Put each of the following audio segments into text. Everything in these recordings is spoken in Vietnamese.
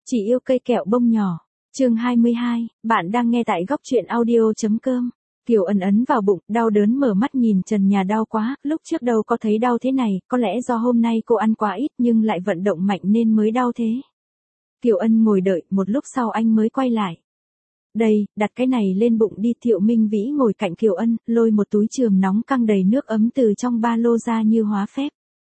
Chỉ yêu cây kẹo bông nhỏ. Chương 22, bạn đang nghe tại góc truyện audio.com. Kiều Ân ấn vào bụng, đau đớn mở mắt nhìn trần nhà đau quá, lúc trước đâu có thấy đau thế này, có lẽ do hôm nay cô ăn quá ít nhưng lại vận động mạnh nên mới đau thế. Kiều Ân ngồi đợi, một lúc sau anh mới quay lại. Đây, đặt cái này lên bụng đi. Thiệu Minh Vĩ ngồi cạnh Kiều Ân, lôi một túi chườm nóng căng đầy nước ấm từ trong ba lô ra như hóa phép.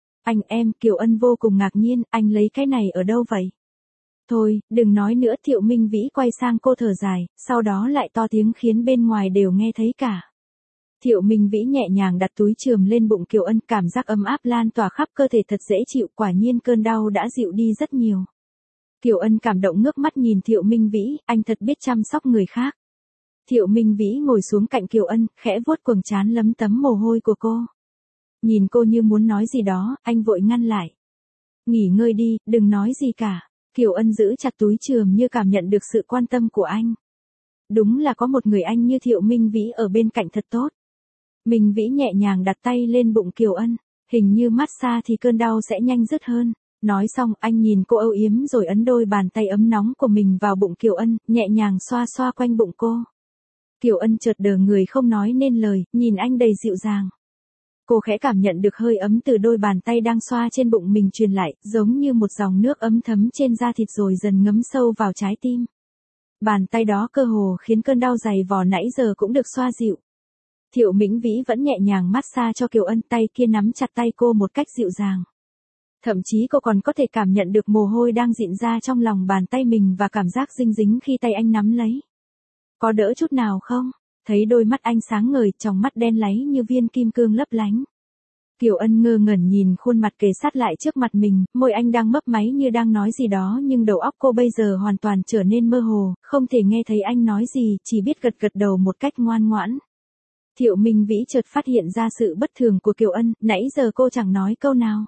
Em, Kiều Ân vô cùng ngạc nhiên, anh lấy cái này ở đâu vậy? Thôi, đừng nói nữa. Thiệu Minh Vĩ quay sang cô thở dài, sau đó lại to tiếng khiến bên ngoài đều nghe thấy cả. Thiệu Minh Vĩ nhẹ nhàng đặt túi chườm lên bụng Kiều Ân, cảm giác ấm áp lan tỏa khắp cơ thể thật dễ chịu, quả nhiên cơn đau đã dịu đi rất nhiều. Kiều Ân cảm động ngước mắt nhìn Thiệu Minh Vĩ, anh thật biết chăm sóc người khác. Thiệu Minh Vĩ ngồi xuống cạnh Kiều Ân, khẽ vuốt quầng trán lấm tấm mồ hôi của cô. Nhìn cô như muốn nói gì đó, anh vội ngăn lại. Nghỉ ngơi đi, đừng nói gì cả. Kiều Ân giữ chặt túi chườm như cảm nhận được sự quan tâm của anh. Đúng là có một người anh như Thiệu Minh Vĩ ở bên cạnh thật tốt. Minh Vĩ nhẹ nhàng đặt tay lên bụng Kiều Ân, hình như massage thì cơn đau sẽ nhanh dứt hơn. Nói xong, anh nhìn cô âu yếm rồi ấn đôi bàn tay ấm nóng của mình vào bụng Kiều Ân, nhẹ nhàng xoa xoa quanh bụng cô. Kiều Ân chợt đờ người không nói nên lời, nhìn anh đầy dịu dàng. Cô khẽ cảm nhận được hơi ấm từ đôi bàn tay đang xoa trên bụng mình truyền lại, giống như một dòng nước ấm thấm trên da thịt rồi dần ngấm sâu vào trái tim. Bàn tay đó cơ hồ khiến cơn đau dày vò nãy giờ cũng được xoa dịu. Thiệu Minh Vĩ vẫn nhẹ nhàng massage cho Kiều Ân, tay kia nắm chặt tay cô một cách dịu dàng. Thậm chí cô còn có thể cảm nhận được mồ hôi đang dịn ra trong lòng bàn tay mình và cảm giác dinh dính khi tay anh nắm lấy. Có đỡ chút nào không? Thấy đôi mắt anh sáng ngời, tròng mắt đen láy như viên kim cương lấp lánh. Kiều Ân ngơ ngẩn nhìn khuôn mặt kề sát lại trước mặt mình, môi anh đang mấp máy như đang nói gì đó nhưng đầu óc cô bây giờ hoàn toàn trở nên mơ hồ, không thể nghe thấy anh nói gì, chỉ biết gật gật đầu một cách ngoan ngoãn. Thiệu Minh Vĩ chợt phát hiện ra sự bất thường của Kiều Ân, nãy giờ cô chẳng nói câu nào.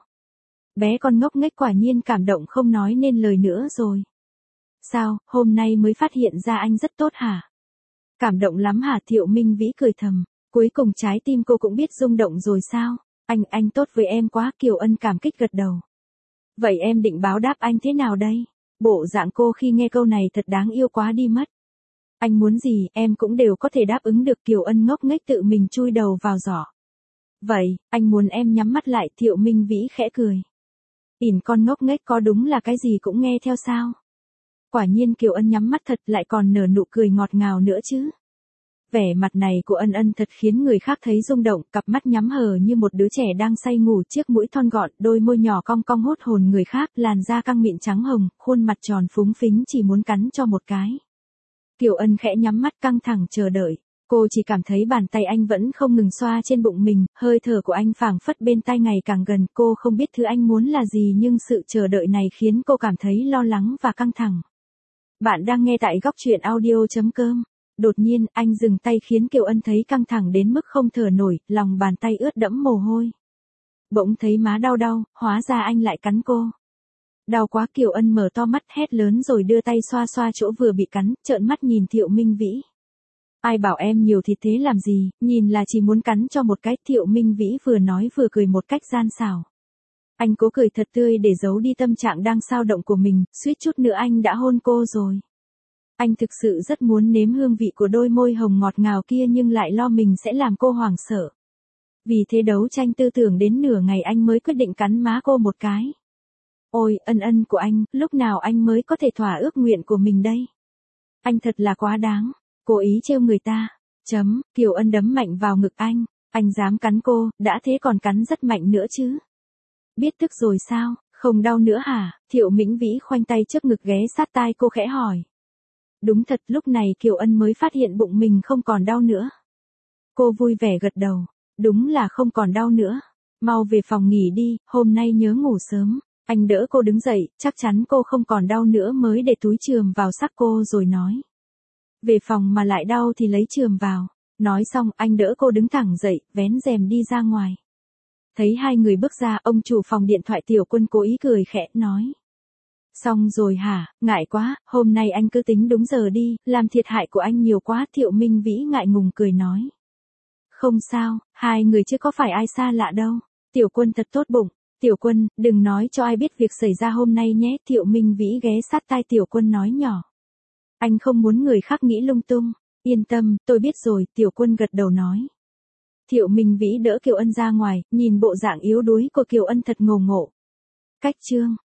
Bé con ngốc nghếch quả nhiên cảm động không nói nên lời nữa rồi. Sao, hôm nay mới phát hiện ra anh rất tốt hả? Cảm động lắm hả? Thiệu Minh Vĩ cười thầm, cuối cùng trái tim cô cũng biết rung động rồi sao? Anh tốt với em quá. Kiều Ân cảm kích gật đầu. Vậy em định báo đáp anh thế nào đây? Bộ dạng cô khi nghe câu này thật đáng yêu quá đi mất. Anh muốn gì em cũng đều có thể đáp ứng được. Kiều Ân ngốc nghếch tự mình chui đầu vào giỏ. Vậy, anh muốn em nhắm mắt lại. Thiệu Minh Vĩ khẽ cười. Con ngốc nghếch có đúng là cái gì cũng nghe theo sao? Quả nhiên Kiều Ân nhắm mắt thật lại còn nở nụ cười ngọt ngào nữa chứ. Vẻ mặt này của Ân Ân thật khiến người khác thấy rung động, cặp mắt nhắm hờ như một đứa trẻ đang say ngủ, chiếc mũi thon gọn, đôi môi nhỏ cong cong hút hồn người khác, làn da căng mịn trắng hồng, khuôn mặt tròn phúng phính chỉ muốn cắn cho một cái. Kiều Ân khẽ nhắm mắt căng thẳng chờ đợi. Cô chỉ cảm thấy bàn tay anh vẫn không ngừng xoa trên bụng mình, hơi thở của anh phảng phất bên tai ngày càng gần, cô không biết thứ anh muốn là gì nhưng sự chờ đợi này khiến cô cảm thấy lo lắng và căng thẳng. Bạn đang nghe tại góc truyện audio.com. Đột nhiên, anh dừng tay khiến Kiều Ân thấy căng thẳng đến mức không thở nổi, lòng bàn tay ướt đẫm mồ hôi. Bỗng thấy má đau đau, hóa ra anh lại cắn cô. Đau quá. Kiều Ân mở to mắt hét lớn rồi đưa tay xoa xoa chỗ vừa bị cắn, trợn mắt nhìn Thiệu Minh Vĩ. Ai bảo em nhiều thịt thế làm gì, nhìn là chỉ muốn cắn cho một cái. Thiệu Minh Vĩ vừa nói vừa cười một cách gian xảo. Anh cố cười thật tươi để giấu đi tâm trạng đang xao động của mình, suýt chút nữa anh đã hôn cô rồi. Anh thực sự rất muốn nếm hương vị của đôi môi hồng ngọt ngào kia nhưng lại lo mình sẽ làm cô hoảng sợ. Vì thế đấu tranh tư tưởng đến nửa ngày anh mới quyết định cắn má cô một cái. Ôi, Ân Ân của anh, lúc nào anh mới có thể thỏa ước nguyện của mình đây? Anh thật là quá đáng, cố ý trêu người ta. Kiều Ân đấm mạnh vào ngực anh dám cắn cô, đã thế còn cắn rất mạnh nữa chứ. Biết tức rồi sao, không đau nữa hả? Thiệu Minh Vĩ khoanh tay trước ngực ghé sát tai cô khẽ hỏi. Đúng thật, lúc này Kiều Ân mới phát hiện bụng mình không còn đau nữa. Cô vui vẻ gật đầu, đúng là không còn đau nữa. Mau về phòng nghỉ đi, hôm nay nhớ ngủ sớm. Anh đỡ cô đứng dậy, chắc chắn cô không còn đau nữa mới để túi chườm vào xác cô rồi nói. Về phòng mà lại đau thì lấy chườm vào. Nói xong, anh đỡ cô đứng thẳng dậy, vén rèm đi ra ngoài. Thấy hai người bước ra, ông chủ phòng điện thoại Tiểu Quân cố ý cười khẽ, nói. Xong rồi hả, ngại quá, hôm nay anh cứ tính đúng giờ đi, làm thiệt hại của anh nhiều quá. Thiệu Minh Vĩ ngại ngùng cười nói. Không sao, hai người chứ có phải ai xa lạ đâu. Tiểu Quân thật tốt bụng. Tiểu Quân, đừng nói cho ai biết việc xảy ra hôm nay nhé. Thiệu Minh Vĩ ghé sát tai Tiểu Quân nói nhỏ. Anh không muốn người khác nghĩ lung tung. Yên tâm, tôi biết rồi, Tiểu Quân gật đầu nói. Thiệu Minh Vĩ đỡ Kiều Ân ra ngoài, nhìn bộ dạng yếu đuối của Kiều Ân thật ngầu ngộ. Cách chương.